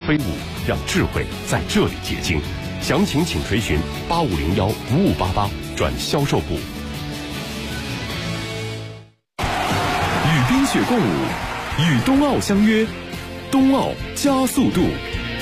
飞舞，让智慧在这里结晶。详情请垂询8501-5588转销售部。 与冰雪共舞，与冬奥相约，冬奥加速度。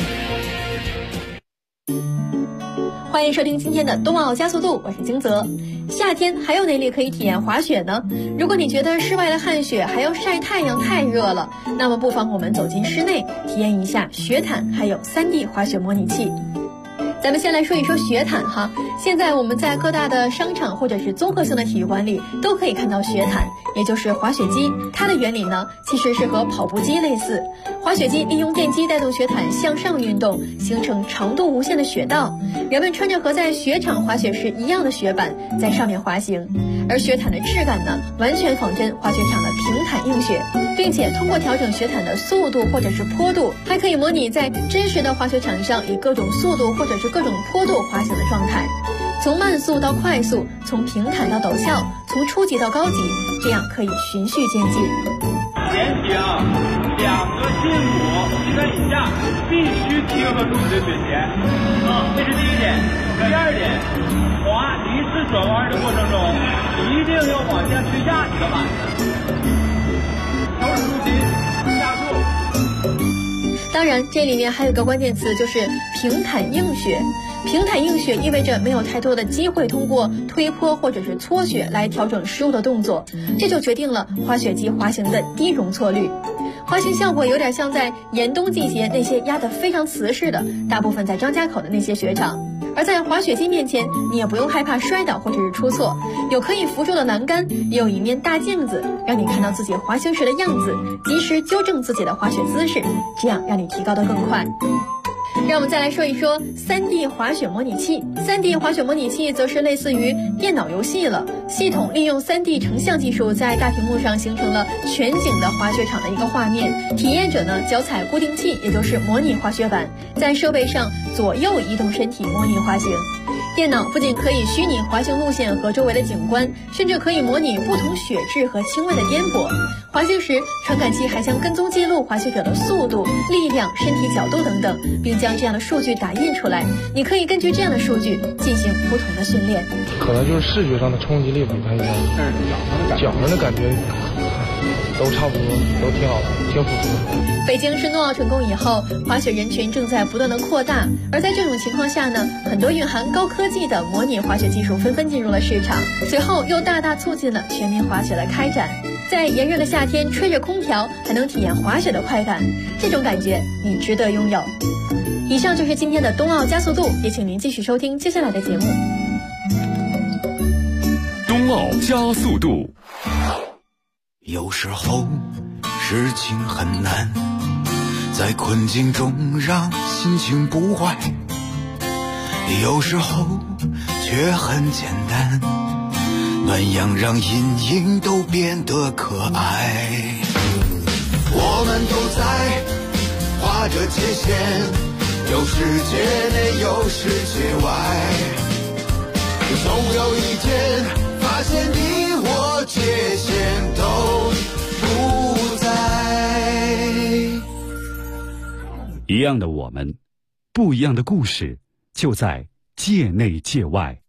欢迎收听今天的冬奥加速度，我是金泽。夏天还有哪里可以体验滑雪呢？如果你觉得室外的汗雪还要晒太阳太热了，那么不妨我们走进室内，体验一下雪毯还有 3D 滑雪模拟器。咱们先来说一说雪毯哈。现在我们在各大的商场或者是综合性的体育馆里都可以看到雪毯，也就是滑雪机。它的原理呢，其实是和跑步机类似。滑雪机利用电机带动雪毯向上运动，形成长度无限的雪道。人们穿着和在雪场滑雪时一样的雪板，在上面滑行。而雪毯的质感呢，完全仿真滑雪场的平坦硬雪，并且通过调整雪毯的速度或者是坡度，还可以模拟在真实的滑雪场上以各种速度或者是各种坡度滑行的状态，从慢速到快速，从平坦到陡峭，从初级到高级，这样可以循序渐进。 前提啊，2个心腹膝盖以下必须贴合住你的雪鞋，这是第一点。第二点，滑离式转弯的过程中，一定要往下去压你的板子，调整重心，加速。 当然，这里面还有个关键词，就是平坦硬雪。平坦硬雪意味着没有太多的机会通过推坡或者是搓雪来调整失误的动作，这就决定了滑雪机滑行的低容错率。滑行效果有点像在严冬季节那些压得非常瓷实的，大部分在张家口的那些雪场。而在滑雪机面前，你也不用害怕摔倒或者是出错，有可以扶住的栏杆，也有一面大镜子，让你看到自己滑行时的样子，及时纠正自己的滑雪姿势，这样让你提高得更快。让我们再来说一说 3D 滑雪模拟器。3D 滑雪模拟器则是类似于电脑游戏了，系统利用 3D 成像技术，在大屏幕上形成了全景的滑雪场的一个画面。体验者呢，脚踩固定器，也就是模拟滑雪板，在设备上左右移动身体模拟滑行。电脑不仅可以虚拟滑行路线和周围的景观，甚至可以模拟不同雪质和轻微的颠簸。滑行时，传感器还将跟踪记录滑行者的速度、力量、身体角度等等，并将这样的数据打印出来。你可以根据这样的数据进行不同的训练。 可能就是视觉上的冲击力不太一样，脚上的感觉都差不多，都挺好的，挺符合。 北京申冬奥成功以后，滑雪人群正在不断的扩大，而在这种情况下呢，很多蕴含高科技的模拟滑雪技术纷纷进入了市场，随后又大大促进了全民滑雪的开展。在炎热的夏天吹着空调还能体验滑雪的快感，这种感觉你值得拥有。以上就是今天的冬奥加速度，也请您继续收听接下来的节目。 冬奥加速度。 有时候事情很难，在困境中让心情不坏，有时候却很简单，暖阳让阴影都变得可爱。我们都在划着界限，有世界内有世界外，总有一天发现你我界限都不在。 一样的我们，不一样的故事，就在界内界外。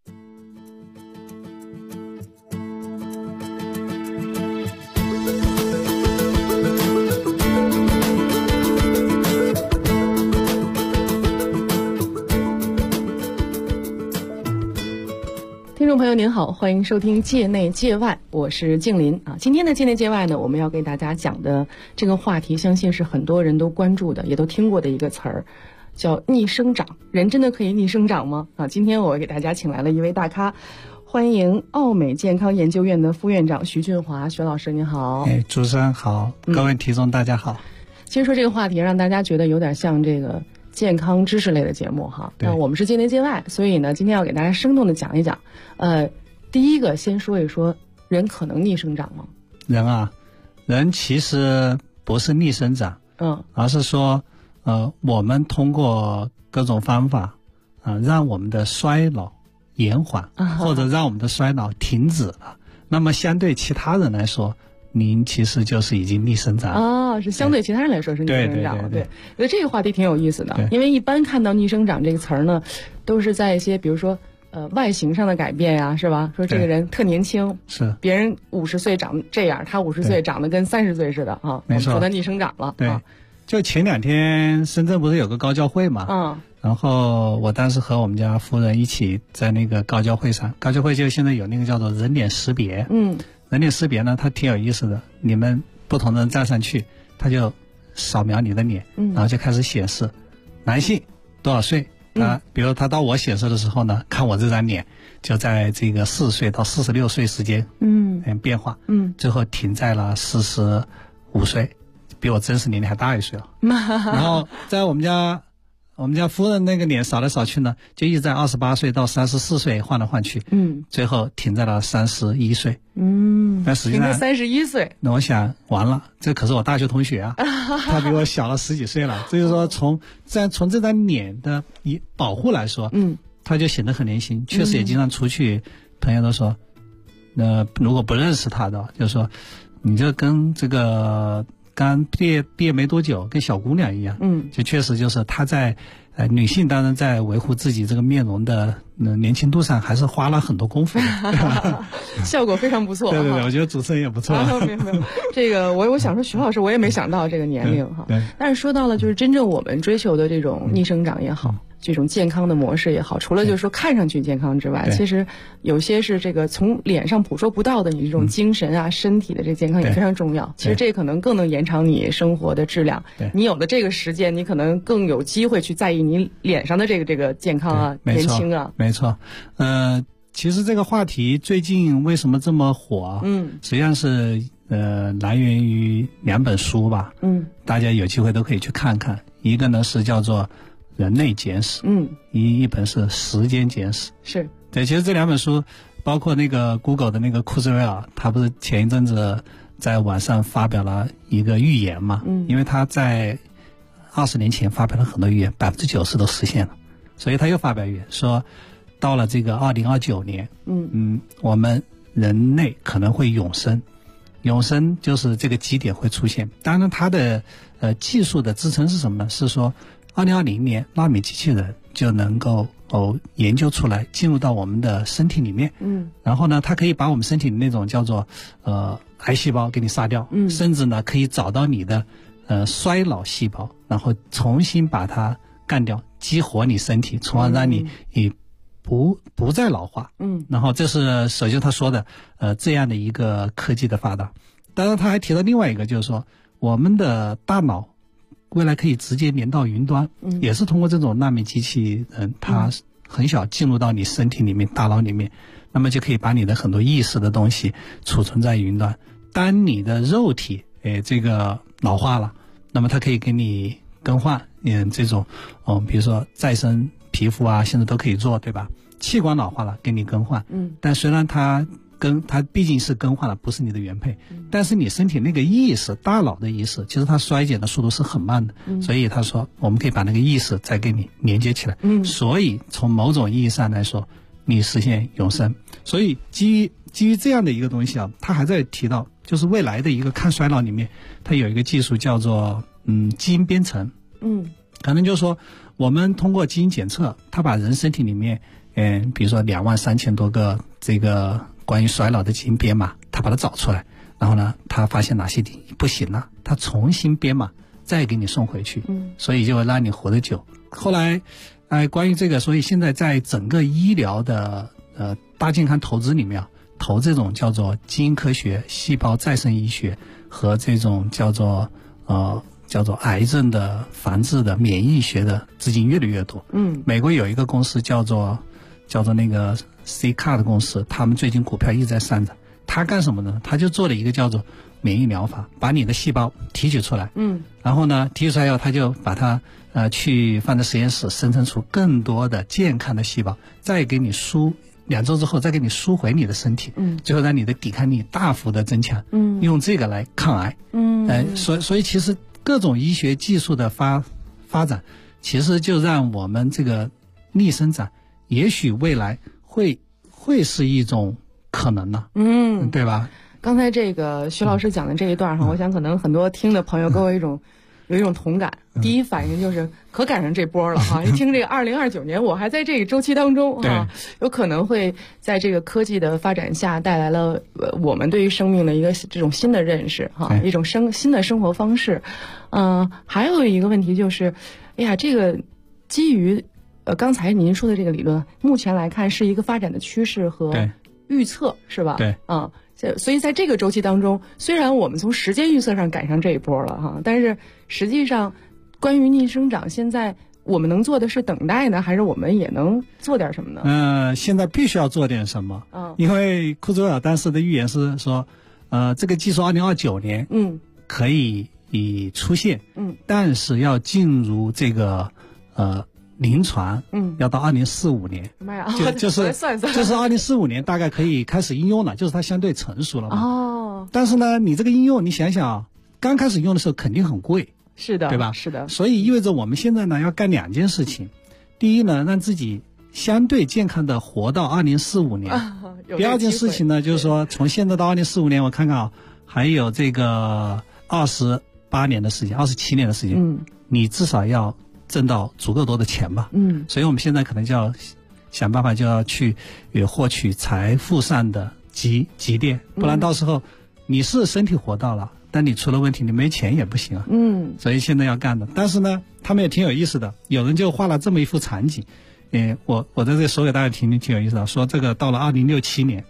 听众朋友您好，欢迎收听界内界外，我是静林啊。今天的界内界外呢，我们要给大家讲的这个话题，相信是很多人都关注的，也都听过的一个词儿，叫逆生长。人真的可以逆生长吗？啊，今天我给大家请来了一位大咖，欢迎奥美健康研究院的副院长徐俊华，徐老师您好。 主持人好，各位听众大家好。 其实说这个话题让大家觉得有点像这个健康知识类的节目哈，那我们是界内界外，所以呢，今天要给大家生动的讲一讲。第一个先说一说，人可能逆生长吗？ 人其实不是逆生长，而是说，我们通过各种方法，让我们的衰老延缓，或者让我们的衰老停止了。那么相对其他人来说，您其实就是已经逆生长啊，是相对其他人来说是逆生长。对，我觉得这个话题挺有意思的，因为一般看到逆生长这个词儿呢，都是在一些比如说外形上的改变呀，是吧？说这个人特年轻， 是别人50岁长这样，他50岁长得跟30岁似的啊， 没错， 说他逆生长了。 对，就前2天深圳不是有个高交会嘛？然后我当时和我们家夫人一起在那个高交会上，高交会就现在有那个叫做人脸识别，人脸识别呢，它挺有意思的，你们不同的人站上去，它就扫描你的脸，然后就开始显示男性多少岁。比如他到我显示的时候呢，看我这张脸就在这个40岁到46岁之间，变化，最后停在了45岁，比我真实年龄还大1岁了。然后在我们家夫人那个脸扫来扫去呢，就一直在28岁到34岁换来换去，最后停在了31岁。但实际上 31岁， 那我想完了，这可是我大学同学啊，他比我小了10几岁了。所以说从这张脸的保护来说，他就显得很年轻。确实也经常出去，朋友都说，如果不认识他的，就是说，你就跟这个刚毕业没多久，跟小姑娘一样。就确实就是他在女性当然在维护自己这个面容的年轻度上还是花了很多功夫的效果非常不错。 对，我觉得主持人也不错。 没有，这个我想说徐老师，我也没想到这个年龄哈。但是说到了就是真正我们追求的这种逆生长也好，这种健康的模式也好，除了就是说看上去健康之外，其实有些是这个从脸上捕捉不到的，你这种精神啊、身体的这健康也非常重要。其实这可能更能延长你生活的质量。你有了这个时间，你可能更有机会去在意你脸上的这个健康啊、年轻啊。 没错，其实这个话题最近为什么这么火？实际上是来源于2本书吧。大家有机会都可以去看看。一个呢是叫做人类简史，一本是时间简史。 是对，其实这2本书，包括那个 Google 的那个库兹韦尔，他不是前一阵子在网上发表了一个预言嘛？因为他在20年前发表了很多预言，90%都实现了，所以他又发表预言说，到了这个2029年，我们人类可能会永生。永生就是这个基点会出现。当然，它的技术的支撑是什么呢？是说2020年纳米机器人就能够研究出来，进入到我们的身体里面。然后呢，它可以把我们身体的那种叫做癌细胞给你杀掉，甚至呢可以找到你的衰老细胞，然后重新把它干掉，激活你身体，从而让你不再老化。然后这是首先他说的这样的一个科技的发达。当然他还提到另外一个，就是说我们的大脑未来可以直接连到云端，也是通过这种纳米机器人，它很小进入到你身体里面、大脑里面，那么就可以把你的很多意识的东西储存在云端。当你的肉体这个老化了，那么它可以给你更换这种比如说再生皮肤啊，现在都可以做，对吧？器官老化了给你更换，但虽然它毕竟是更换了，不是你的原配，但是你身体那个意识、大脑的意识，其实它衰减的速度是很慢的。所以他说我们可以把那个意识再给你连接起来。所以从某种意义上来说，你实现永生。所以基于这样的一个东西啊，他还在提到，就是未来的一个抗衰老里面，它有一个技术叫做基因编程。可能就是说我们通过基因检测，它把人身体里面比如说23000多个这个关于衰老的基因编码，他把它找出来，然后呢，他发现哪些不行了，他重新编码，再给你送回去，所以就会让你活得久。后来，关于这个，所以现在在整个医疗的大健康投资里面投这种叫做基因科学、细胞再生医学和这种叫做癌症的防治的免疫学的资金越来越多。美国有一个公司叫做那个 CCAR 的公司，他们最近股票一直在上涨。他干什么呢？他就做了一个叫做免疫疗法，把你的细胞提取出来，然后呢提取出来以后，他就把它去放在实验室生成出更多的健康的细胞，再给你2周之后再给你输回你的身体，最后让你的抵抗力大幅的增强，用这个来抗癌。所以其实各种医学技术的发展，其实就让我们这个逆生长也许未来会是一种可能呢，对吧？ 刚才这个徐老师讲的这一段哈，我想可能很多听的朋友跟我有一种同感。第一反应就是可赶上这波了哈！一听这个2029年，我还在这个周期当中哈，有可能会在这个科技的发展下带来了我们对于生命的一个这种新的认识哈，一种新的生活方式。还有一个问题就是，哎呀，这个基于刚才您说的这个理论，目前来看是一个发展的趋势和预测，是吧？ 对， 所以在这个周期当中，虽然我们从时间预测上赶上这一波了哈，但是实际上关于逆生长，现在我们能做的是等待呢，还是我们也能做点什么呢？ 现在必须要做点什么。因为库兹韦尔当时的预言是说，这个技术2029年可以出现，但是要进入这个临床，要到2045年， 妈呀， 就是2045年大概可以开始应用了，就是它相对成熟了嘛。但是呢，你这个应用，你想想，刚开始用的时候肯定很贵， 是的， 对吧？ 是的。 所以意味着我们现在呢要干2件事情，第一呢，让自己相对健康的活到2045年。第二件事情呢，就是说从现在到2045年，我看看啊，还有这个28年的时间，27年的时间，你至少要挣到足够多的钱吧。所以我们现在可能就要想办法，就要去获取财富上的积淀，不然到时候你是身体活到了，但你出了问题，你没钱也不行啊。所以现在要干的。但是呢，他们也挺有意思的，有人就画了这么一幅场景，我在这里说给大家听听，挺有意思的。说这个到了2067年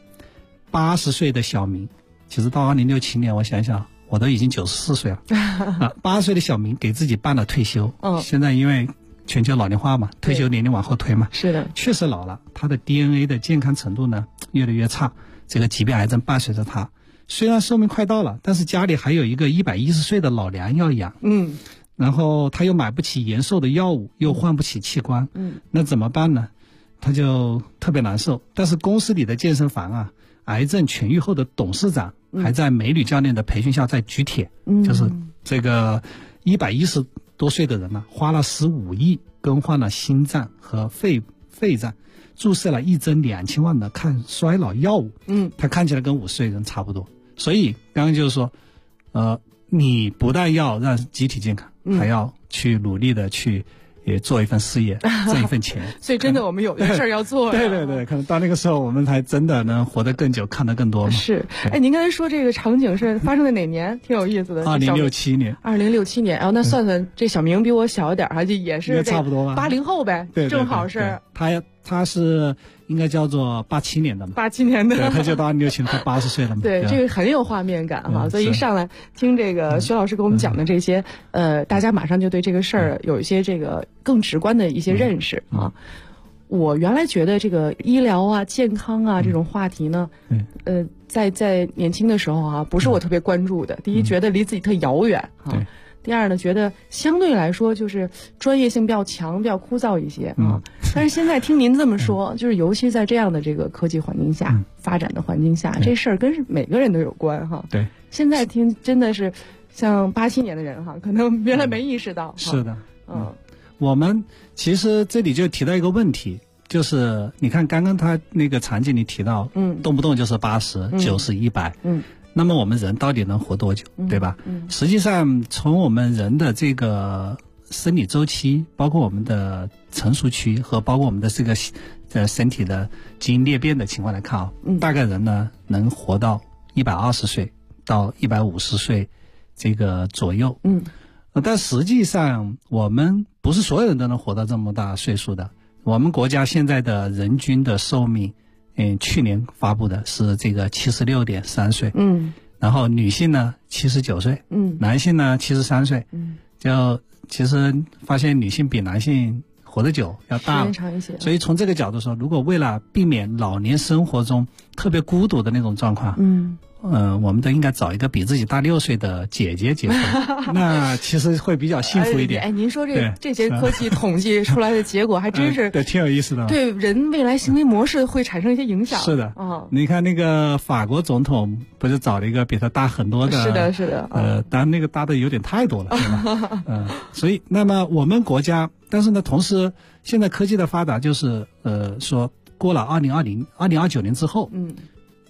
，80岁的小明，其实到2067年，我想想，我都已经94岁了80岁的小明给自己办了退休。现在因为全球老龄化嘛，退休年龄往后推嘛， 是的， 确实老了，他的 DNA 的健康程度呢越来越差，这个疾病癌症伴随着他。虽然寿命快到了，但是家里还有一个110岁的老娘要养，然后他又买不起延寿的药物，又换不起器官，那怎么办呢？他就特别难受。但是公司里的健身房啊，癌症痊愈后的董事长还在美女教练的培训下在举铁，就是这个110多岁的人呢，花了15亿更换了心脏和肺脏，注射了1针2000万的抗衰老药物，他看起来跟50岁人差不多。所以刚刚就是说，你不但要让集体健康，还要去努力的去也做一份事业，挣一份钱。 所以真的我们有的事儿要做。 对，可能到那个时候我们才真的能活得更久，看得更多嘛。 是，您刚才说这个场景是发生在哪年？挺有意思的。 2067年。 2067年，那算算这小明比我小一点，还就也是差不多吧 ，80后呗， 对， 正好是。 他是应该叫做87年的嘛 ，87年的， 对，他就到2067年，他80岁了嘛。 对，这个很有画面感哈，所以一上来听这个徐老师给我们讲的这些，大家马上就对这个事儿有一些这个更直观的一些认识啊。我原来觉得这个医疗啊、健康啊这种话题呢，在年轻的时候啊，不是我特别关注的。第一，觉得离自己特遥远啊。第二呢，觉得相对来说就是专业性比较强，比较枯燥一些啊。但是现在听您这么说，就是尤其在这样的这个科技环境下、发展的环境下，这事儿跟每个人都有关哈。 对， 现在听真的是像87年的人哈，可能原来没意识到。 是的，我们其实这里就提到一个问题，就是你看刚刚他那个场景里提到，动不动就是80、90、100，那么我们人到底能活多久，对吧？实际上从我们人的这个生理周期，包括我们的成熟期和包括我们的这个身体的基因裂变的情况来看啊，大概人呢能活到120岁到150岁这个左右。但实际上我们不是所有人都能活到这么大岁数的。我们国家现在的人均的寿命，去年发布的是这个76.3岁，然后女性呢79岁，男性呢73岁，就其实发现女性比男性活得久，要大， 长一些。 所以从这个角度说，如果为了避免老年生活中特别孤独的那种状况，我们都应该找一个比自己大6岁的姐姐结婚，那其实会比较幸福一点。 您说这些科技统计出来的结果还真是对，挺有意思的， 对人未来行为模式会产生一些影响。 是的，你看那个法国总统不是找了一个比他大很多的， 是的， 当然那个大的有点太多了，对吧？所以那么我们国家，但是呢，同时现在科技的发达就是说过了2029年之后，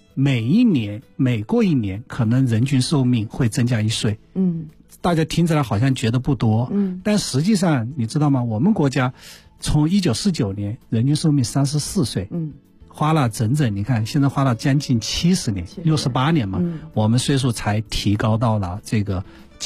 每过一年，可能人均寿命会增加1岁。大家听起来好像觉得不多，但实际上你知道吗？我们国家从1949年人均寿命34岁，花了整整，你看现在花了将近70年，68年嘛，我们岁数才提高到了这个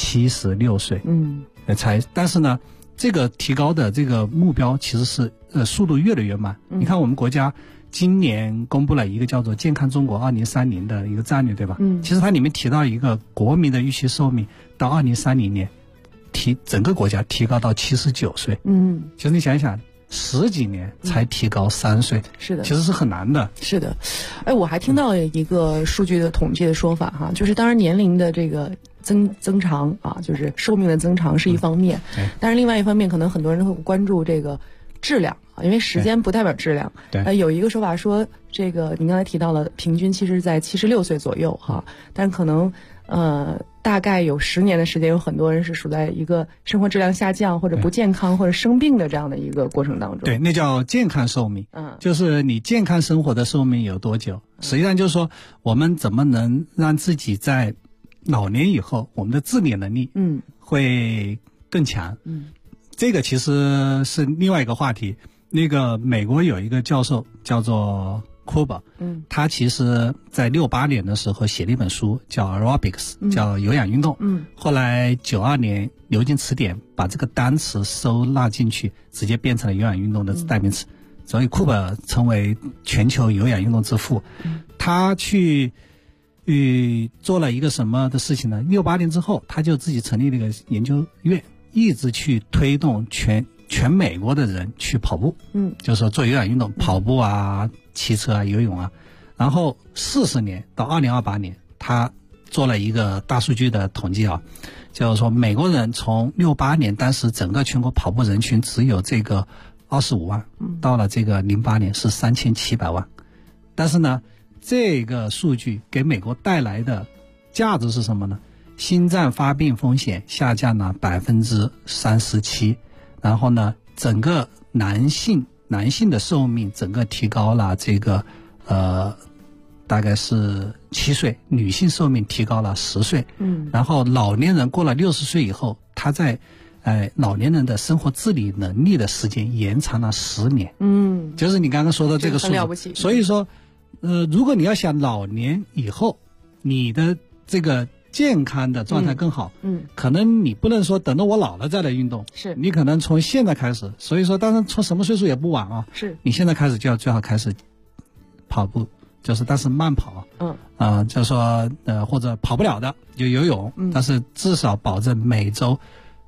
76岁，但是呢，这个提高的这个目标其实是速度越来越慢。你看我们国家今年公布了一个叫做健康中国2030的一个战略，对吧？其实它里面提到一个国民的预期寿命到2030年整个国家提高到79岁。其实你想一想，10几年才提高3岁， 是的， 其实是很难的。 是的，我还听到一个数据的统计的说法哈，就是当然年龄的这个增长啊，就是寿命的增长是一方面，但是另外一方面，可能很多人会关注这个质量啊，因为时间不代表质量。有一个说法说，这个您刚才提到了，平均其实在76岁左右哈，但可能大概有10年的时间，有很多人是处在一个生活质量下降或者不健康或者生病的这样的一个过程当中。 对，那叫健康寿命。就是你健康生活的寿命有多久？实际上就是说，我们怎么能让自己在老年以后，我们的自理能力会更强。这个其实是另外一个话题。那个美国有一个教授叫做库伯，他其实在68年的时候写了一本书叫 Aerobics，叫有氧运动。后来92年牛津词典把这个单词收纳进去，直接变成了有氧运动的代名词。所以库伯成为全球有氧运动之父。他去做了一个什么的事情呢？68年之后，他就自己成立了一个研究院，一直去推动全美国的人去跑步，就是说做有氧运动，跑步啊、骑车啊、游泳啊。然后40年到2028年，他做了一个大数据的统计啊，就是说美国人从68年当时整个全国跑步人群只有这个25万，到了这个08年是3700万。但是呢，这个数据给美国带来的价值是什么呢？心脏发病风险下降了37%，然后呢，整个男性的寿命整个提高了这个大概是7岁，女性寿命提高了10岁。然后老年人过了60岁以后，他在老年人的生活自理能力的时间延长了10年。就是你刚刚说的这个数字， 很了不起。 所以说如果你要想老年以后你的这个健康的状态更好，可能你不能说等到我老了再来运动， 是你可能从现在开始。所以说当然从什么岁数也不晚啊， 是你现在开始就要最好开始跑步，但是慢跑，就是说或者跑不了的就游泳，但是至少保证每周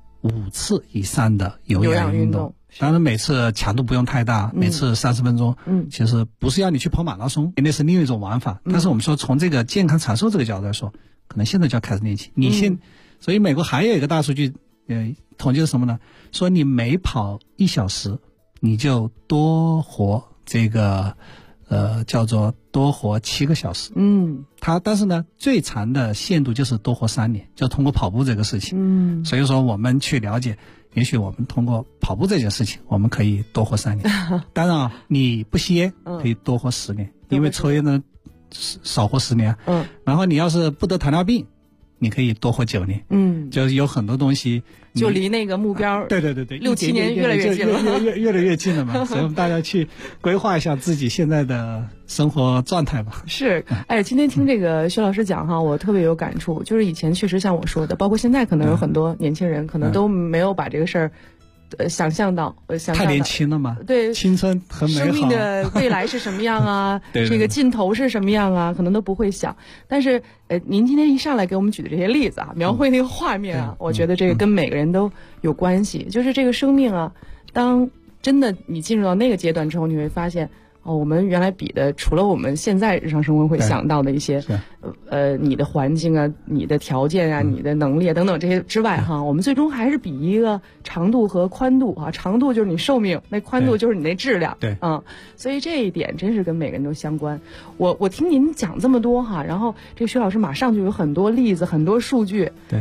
5次以上的有氧运动。当然每次强度不用太大，每次30分钟。其实不是要你去跑马拉松，那是另一种玩法。但是我们说从这个健康长寿这个角度来说，可能现在就要开始练起。所以美国还有一个大数据统计是什么呢？说你每跑1小时，你就多活这个叫做多活7个小时。但是呢，最长的限度就是多活3年，就通过跑步这个事情。所以说我们去了解，也许我们通过跑步这件事情，我们可以多活3年。当然你不吸烟可以多活10年，因为抽烟的少活10年。然后你要是不得糖尿病，你可以多活9年。就是有很多东西就离那个目标对 6、7年越来越近了， 越来越近了嘛。所以我们大家去规划一下自己现在的生活状态吧。 是，今天听这个薛老师讲哈，我特别有感触。就是以前确实像我说的，包括现在可能有很多年轻人可能都没有把这个事儿想象到太年轻了嘛， 对， 青春很美好， 生命的未来是什么样啊？这个尽头是什么样啊？可能都不会想。但是您今天一上来给我们举的这些例子啊，描绘那个画面啊，我觉得这个跟每个人都有关系。就是这个生命啊，当真的你进入到那个阶段之后，你会发现我们原来比的，除了我们现在日常生活会想到的一些你的环境啊、你的条件啊、你的能力啊等等这些之外哈，我们最终还是比一个长度和宽度啊。长度就是你寿命，那宽度就是你那质量。所以这一点真是跟每个人都相关。我听您讲这么多哈，然后这个薛老师马上就有很多例子、很多数据。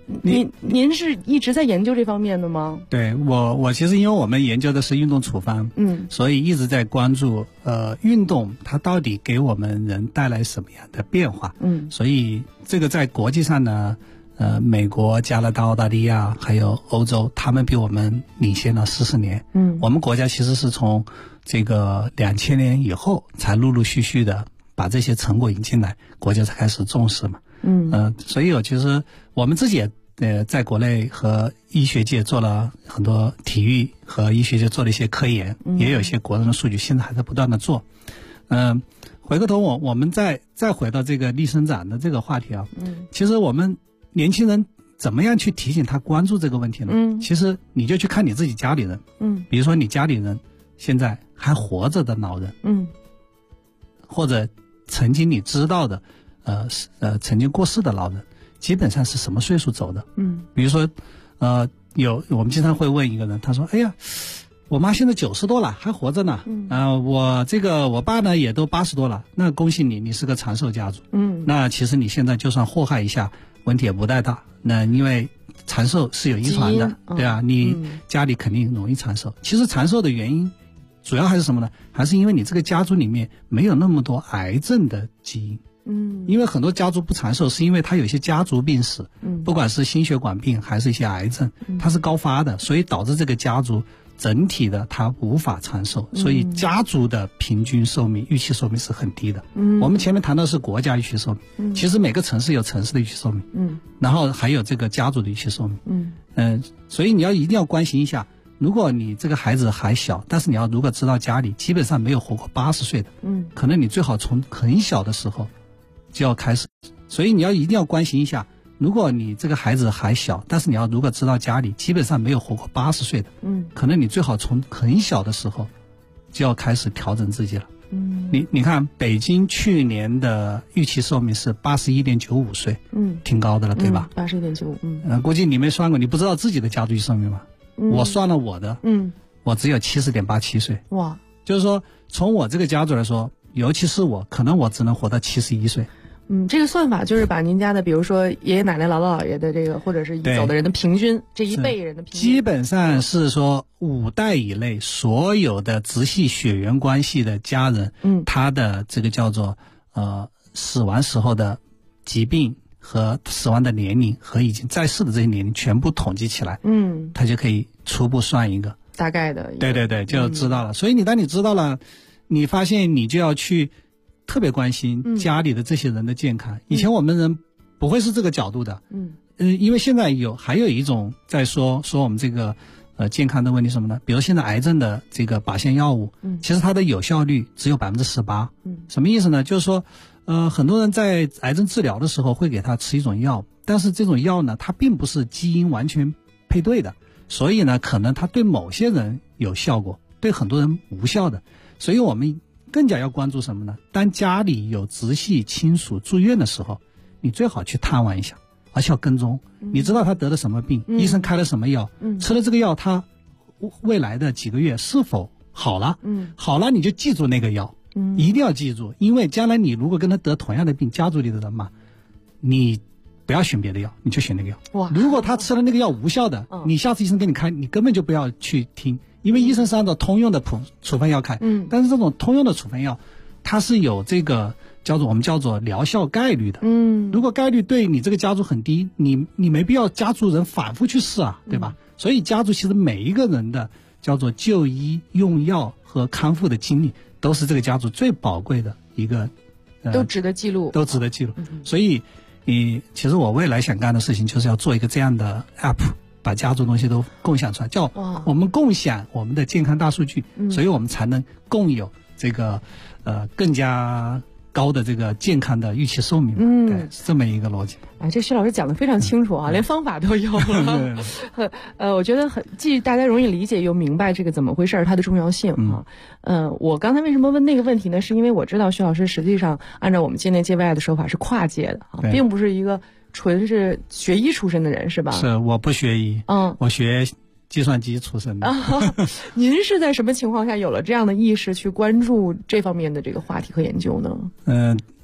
您是一直在研究这方面的吗？ 对，我其实因为我们研究的是运动处方，所以一直在关注运动它到底给我们人带来什么样的变化，所以这个在国际上呢，美国、加拿大、澳大利亚还有欧洲，他们比我们领先了40年，我们国家其实是从这个2000年以后才陆陆续续的把这些成果引进来，国家才开始重视嘛。所以其实我们自己也在国内和医学界做了很多体育和医学界做了一些科研，也有一些国人的数据，现在还在不断的做。回过头我们再回到这个逆生长的这个话题啊，其实我们年轻人怎么样去提醒他关注这个问题呢？其实你就去看你自己家里人，比如说你家里人现在还活着的老人，或者曾经你知道的曾经过世的老人，基本上是什么岁数走的？比如说我们经常会问一个人，他说哎呀，我妈现在90多了还活着呢，我爸呢也都80多了，那恭喜你，你是个长寿家族。那其实你现在就算祸害一下问题也不太大，那因为长寿是有遗传的，对啊，你家里肯定容易长寿。其实长寿的原因主要还是什么呢？还是因为你这个家族里面没有那么多癌症的基因。因为很多家族不长寿是因为它有一些家族病史，不管是心血管病还是一些癌症，它是高发的，所以导致这个家族整体的它无法长寿，所以家族的平均寿命预期寿命是很低的。我们前面谈到是国家预期寿命，其实每个城市有城市的预期寿命，然后还有这个家族的预期寿命。所以你一定要关心一下，如果你这个孩子还小，但是你如果知道家里基本上没有活过80岁的，可能你最好从很小的时候就要开始。所以你一定要关心一下，如果你这个孩子还小，但是你如果知道家里基本上没有活过80岁的，可能你最好从很小的时候就要开始调整自己了。你看北京去年的预期寿命是81.95岁，挺高的了，对吧？81.95，估计你没算过，你不知道自己的家族寿命吗？我算了我的，我只有70.87岁。哇，就是说从我这个家族来说，尤其是我，可能我只能活到71岁。 这个算法就是把您家的，比如说爷爷奶奶、姥姥姥爷的这个，或者是已走的人的平均，这一辈人的平均， 基本上是说5代以内所有的直系血缘关系的家人，他的这个叫做死亡时候的疾病和死亡的年龄和已经在世的这些年龄全部统计起来，他就可以初步算一个大概的。 对，就知道了。所以当你知道了，你发现你就要去特别关心家里的这些人的健康。以前我们人不会是这个角度的，因为现在还有一种在说我们这个健康的问题什么呢？比如现在癌症的这个靶线药物，其实它的有效率只有18%。什么意思呢？就是说很多人在癌症治疗的时候会给他吃一种药，但是这种药呢，它并不是基因完全配对的，所以呢，可能它对某些人有效果，对很多人无效的。所以我们更加要关注什么呢？当家里有直系亲属住院的时候，你最好去探望一下，而且要跟踪。你知道他得了什么病，医生开了什么药，吃了这个药，他未来的几个月是否好了？好了，你就记住那个药，一定要记住，因为将来你如果跟他得同样的病，家族里的人嘛，你不要选别的药，你就选那个药。如果他吃了那个药无效的，你下次医生给你开，你根本就不要去听。因为医生是按照通用的处方药开，但是这种通用的处方药，它是有这个我们叫做疗效概率的。如果概率对你这个家族很低，你没必要家族人反复去试啊，对吧？所以家族其实每一个人的叫做就医、用药和康复的经历，都是这个家族最宝贵的一个， 都值得记录。 所以其实我未来想干的事情就是要做一个这样的 app。把家族东西都共享出来，叫我们共享我们的健康大数据，所以我们才能共有这个更加高的这个健康的预期寿命。对，是这么一个逻辑。 这徐老师讲得非常清楚啊，连方法都有了。我觉得既大家容易理解又明白这个怎么回事，它的重要性啊。我刚才为什么问那个问题呢？是因为我知道徐老师实际上按照我们界内界外的说法是跨界的啊，并不是一个纯是学医出身的人，是吧？ 是，我不学医，我学计算机出身的。 您是在什么情况下有了这样的意识去关注这方面的这个话题和研究呢？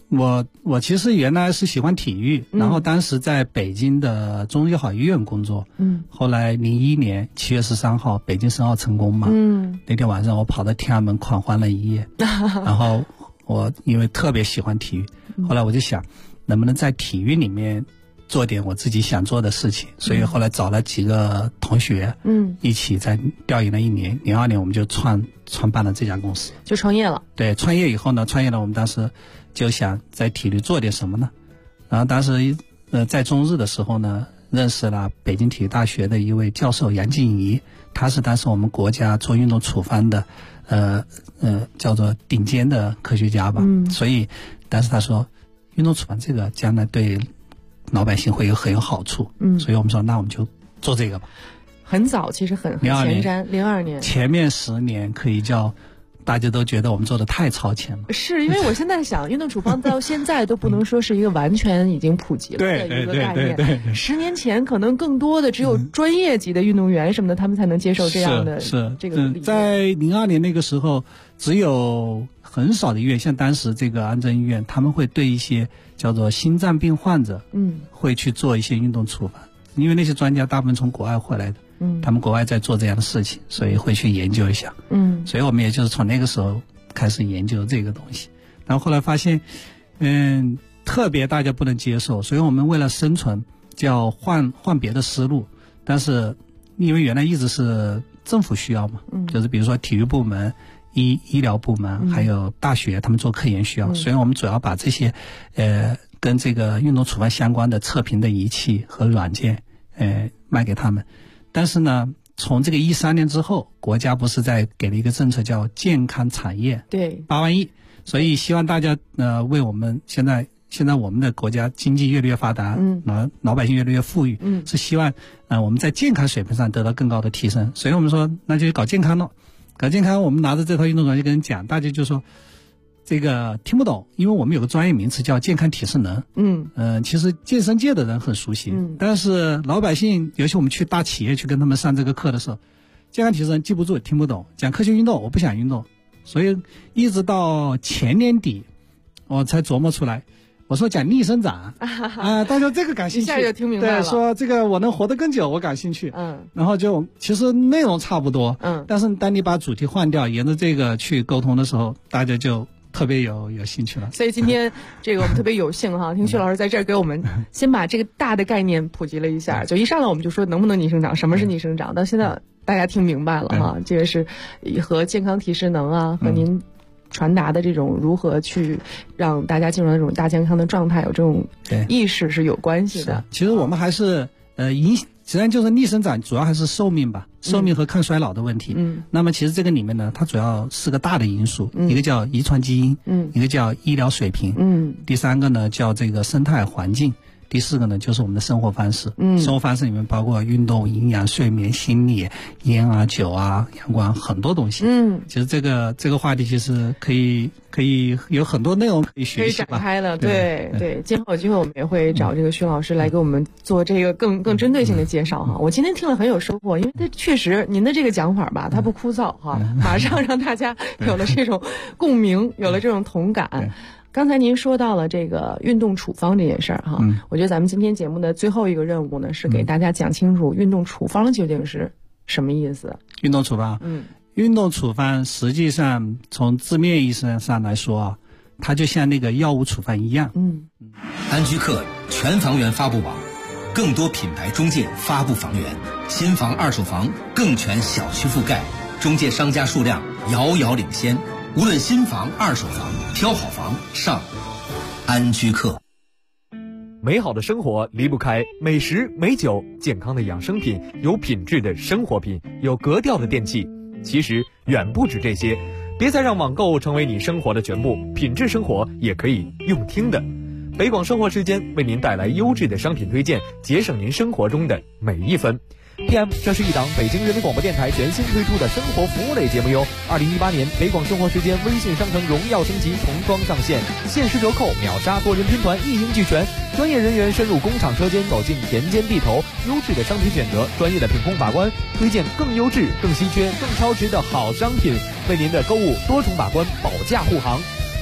我其实原来是喜欢体育，然后当时在北京的中日友好医院工作，后来01年7月13号北京申奥成功嘛，那天晚上我跑到天安门狂欢了一夜，然后我因为特别喜欢体育，后来我就想能不能在体育里面做点我自己想做的事情，所以后来找了几个同学，一起在调研了1年，02年我们就创办了这家公司， 就创业了。 对，创业了，我们当时就想在体育做点什么呢？然后当时在中日的时候呢，认识了北京体育大学的一位教授杨静怡，他是当时我们国家做运动处方的，叫做顶尖的科学家吧。所以当时他说，运动处方这个将来对老百姓会很有好处。所以我们说，那我们就做这个吧。 很早，其实很前瞻。02年， 前面10年可以叫。大家都觉得我们做的太超前了， 是因为我现在想，运动处方到现在都不能说是一个完全已经普及了的一个概念。对，10年前可能更多的只有专业级的运动员什么的，他们才能接受这样的这个理念。 在02年那个时候，只有很少的医院，像当时这个安贞医院，他们会对一些叫做心脏病患者，会去做一些运动处方，因为那些专家大部分从国外回来的。他们国外在做这样的事情，所以会去研究一下。所以我们也就是从那个时候开始研究这个东西，然后后来发现，特别大家不能接受，所以我们为了生存，就要换别的思路。但是因为原来一直是政府需要嘛，就是比如说体育部门、医疗部门，还有大学他们做科研需要，所以我们主要把这些跟这个运动处方相关的测评的仪器和软件卖给他们。但是呢，从这个13年之后，国家不是在给了一个政策叫健康产业，对，8万亿，所以希望大家为我们现在我们的国家经济越来越发达，老百姓越来越富裕，是希望我们在健康水平上得到更高的提升，所以我们说那就搞健康了，搞健康，我们拿着这套运动软件跟人讲，大家就说这个听不懂，因为我们有个专业名词叫健康体适能。其实健身界的人很熟悉，但是老百姓，尤其我们去大企业去跟他们上这个课的时候，健康体适能记不住，听不懂。讲科学运动，我不想运动，所以一直到前年底，我才琢磨出来。我说讲逆生长大家这个感兴趣，一下就听明白了。 对，说这个我能活得更久，我感兴趣。然后就其实内容差不多，但是当你把主题换掉，沿着这个去沟通的时候，大家就特别有兴趣了。 所以今天这个我们特别有幸哈，听徐老师在这儿给我们先把这个大的概念普及了一下。就一上来我们就说能不能逆生长，什么是逆生长，到现在大家听明白了哈。这个是和健康体适能啊，和您传达的这种如何去让大家进入那种大健康的状态，有这种意识是有关系的。 其实我们还是实际上就是逆生长，主要还是寿命吧，寿命和抗衰老的问题。那么其实这个里面呢，它主要是个大的因素，一个叫遗传基因，一个叫医疗水平，第三个呢叫这个生态环境，第4个呢就是我们的生活方式。生活方式里面包括运动、营养、睡眠、心理、烟啊、酒啊、阳光，很多东西。其实这个话题其实可以有很多内容可以学习吧， 可以展开了。对，今后有机会我们也会找这个徐老师来给我们做这个更针对性的介绍哈。我今天听了很有收获，因为它确实您的这个讲法吧，它不枯燥哈，马上让大家有了这种共鸣，有了这种同感。刚才您说到了这个运动处方这件事儿哈，我觉得咱们今天节目的最后一个任务呢，是给大家讲清楚运动处方究竟是什么意思。 运动处方，运动处方实际上从字面意义上来说啊，它就像那个药物处方一样。 安居客全房源发布网，更多品牌中介发布房源，新房二手房更全小区覆盖，中介商家数量遥遥领先。无论新房、二手房，挑好房上安居客。 美好的生活离不开美食、美酒、健康的养生品、有品质的生活品、有格调的电器。其实远不止这些，别再让网购成为你生活的全部，品质生活也可以用听的。北广生活时间为您带来优质的商品推荐，节省您生活中的每一分。PM， 这是一档北京人民广播电台全新推出的生活服务类节目哟。2018年北广生活时间微信商城荣耀升级重装上线，限时折扣、秒杀、多人拼团一应俱全，专业人员深入工厂车间，走进田间地头，优质的商品选择，专业的品控把关，推荐更优质、更稀缺、更超值的好商品，为您的购物多重把关，保驾护航。微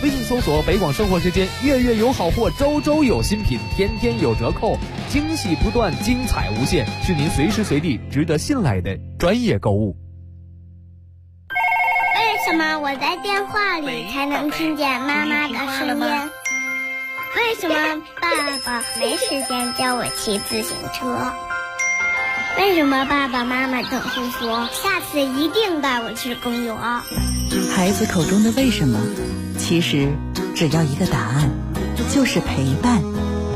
微信搜索北广生活时间，月月有好货，周周有新品，天天有折扣，惊喜不断，精彩无限，是您随时随地值得信赖的专业购物。 为什么我在电话里才能听见妈妈的声音？为什么爸爸没时间教我骑自行车？为什么爸爸妈妈总是说下次一定带我去公园？ 孩子口中的为什么，其实只要一个答案，就是陪伴。